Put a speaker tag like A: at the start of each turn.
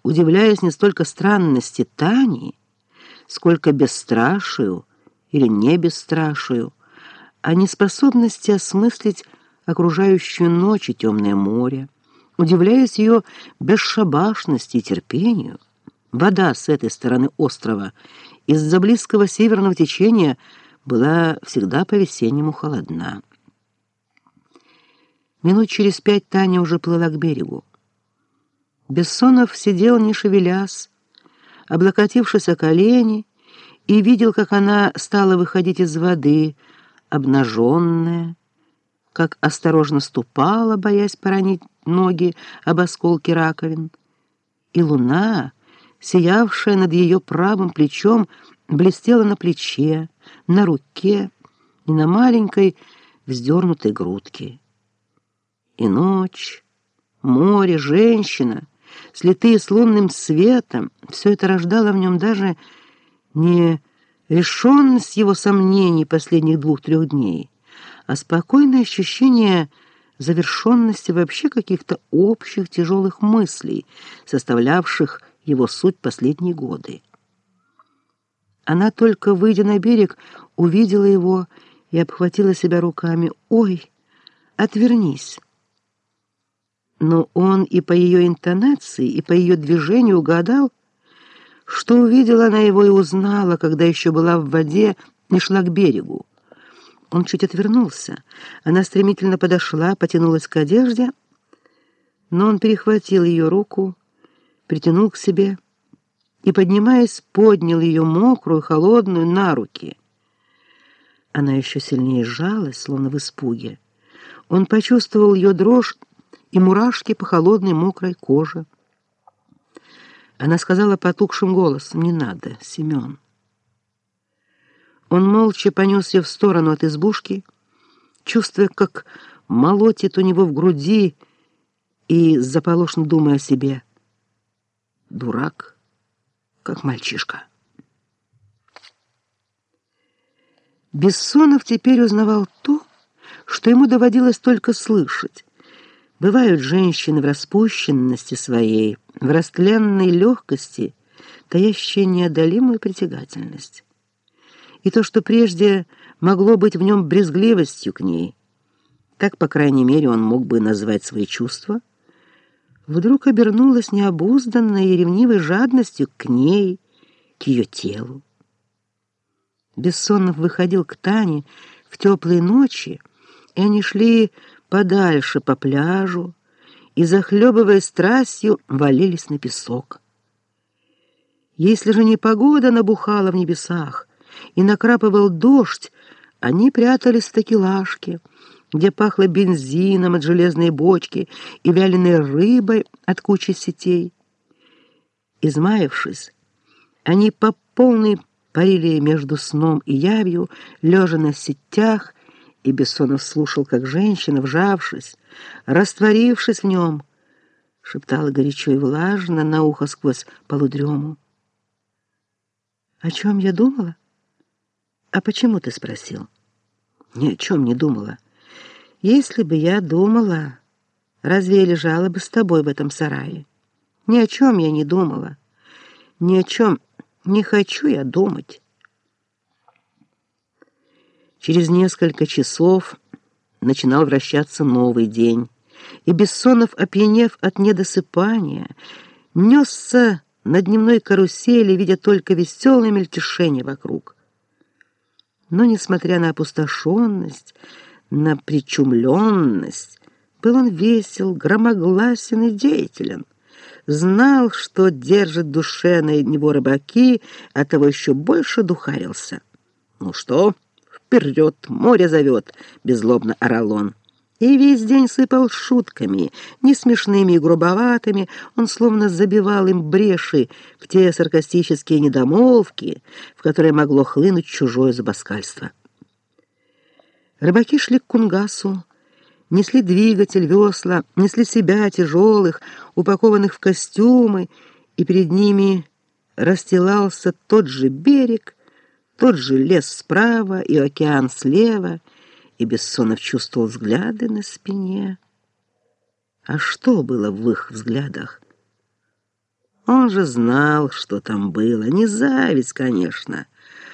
A: удивляясь не столько странности Тани, сколько бесстрашию или не бесстрашию, а неспособности осмыслить окружающую ночь и темное море, удивляясь ее бесшабашности и терпению. Вода с этой стороны острова из-за близкого северного течения была всегда по-весеннему холодна. Минут через 5 Таня уже плыла к берегу. Бессонов сидел, не шевелясь, облокотившись о колени, и видел, как она стала выходить из воды, обнаженная, как осторожно ступала, боясь поранить ноги об осколки раковин. И луна, сиявшая над ее правым плечом, блестела на плече, на руке и на маленькой вздернутой грудке. И ночь, море, женщина, слитые с лунным светом, все это рождало в нем даже не решенность его сомнений последних 2-3 дней, а спокойное ощущение завершенности вообще каких-то общих тяжелых мыслей, составлявших его суть последние годы. Она, только выйдя на берег, увидела его и обхватила себя руками. «Ой, отвернись!» Но он и по ее интонации, и по ее движению угадал, что увидела она его и узнала, когда еще была в воде и шла к берегу. Он чуть отвернулся. Она стремительно подошла, потянулась к одежде, но он перехватил ее руку, притянул к себе и, поднимаясь, поднял ее мокрую, холодную на руки. Она еще сильнее сжалась, словно в испуге. Он почувствовал ее дрожь и мурашки по холодной мокрой коже. Она сказала потухшим голосом: «Не надо, Семен». Он молча понес ее в сторону от избушки, чувствуя, как молотит у него в груди, и заполошно думая о себе: дурак, как мальчишка. Бессонов теперь узнавал то, что ему доводилось только слышать. Бывают женщины в распущенности своей, в растленной легкости, таящие неодолимую притягательность. И то, что прежде могло быть в нем брезгливостью к ней, так, по крайней мере, он мог бы назвать свои чувства, вдруг обернулось необузданной и ревнивой жадностью к ней, к ее телу. Бессонов выходил к Тане в теплые ночи, и они шли подальше по пляжу и, захлебываясь страстью, валились на песок. Если же непогода набухала в небесах и накрапывал дождь, они прятались в такелажке, где пахло бензином от железной бочки и вяленой рыбой от кучи сетей. Измаявшись, они по полной парили между сном и явью, лежа на сетях, и Бессонов слушал, как женщина, вжавшись, растворившись в нем, шептала горячо и влажно на ухо сквозь полудрему: «О чем я думала? А почему ты спросил?» «Ни о чем не думала. Если бы я думала, разве я лежала бы с тобой в этом сарае? Ни о чем я не думала. Ни о чем не хочу я думать». Через несколько часов начинал вращаться новый день, и Бессонов, опьянев от недосыпания, несся на дневной карусели, видя только веселое мельтешение вокруг. Но, несмотря на опустошенность, на причумленность, был он весел, громогласен и деятелен. Знал, что держит в душе на него рыбаки, оттого еще больше духарился. «Ну что, вперед, море зовет!» — беззлобно орал он. И весь день сыпал шутками, не смешными и грубоватыми. Он словно забивал им бреши в те саркастические недомолвки, в которые могло хлынуть чужое зубоскальство. Рыбаки шли к Кунгасу, несли двигатель, весла, несли себя, тяжелых, упакованных в костюмы, и перед ними расстилался тот же берег, тот же лес справа и океан слева, и Бессонов чувствовал взгляды на спине. А что было в их взглядах? Он Он же знал, что там было. Не зависть, конечно,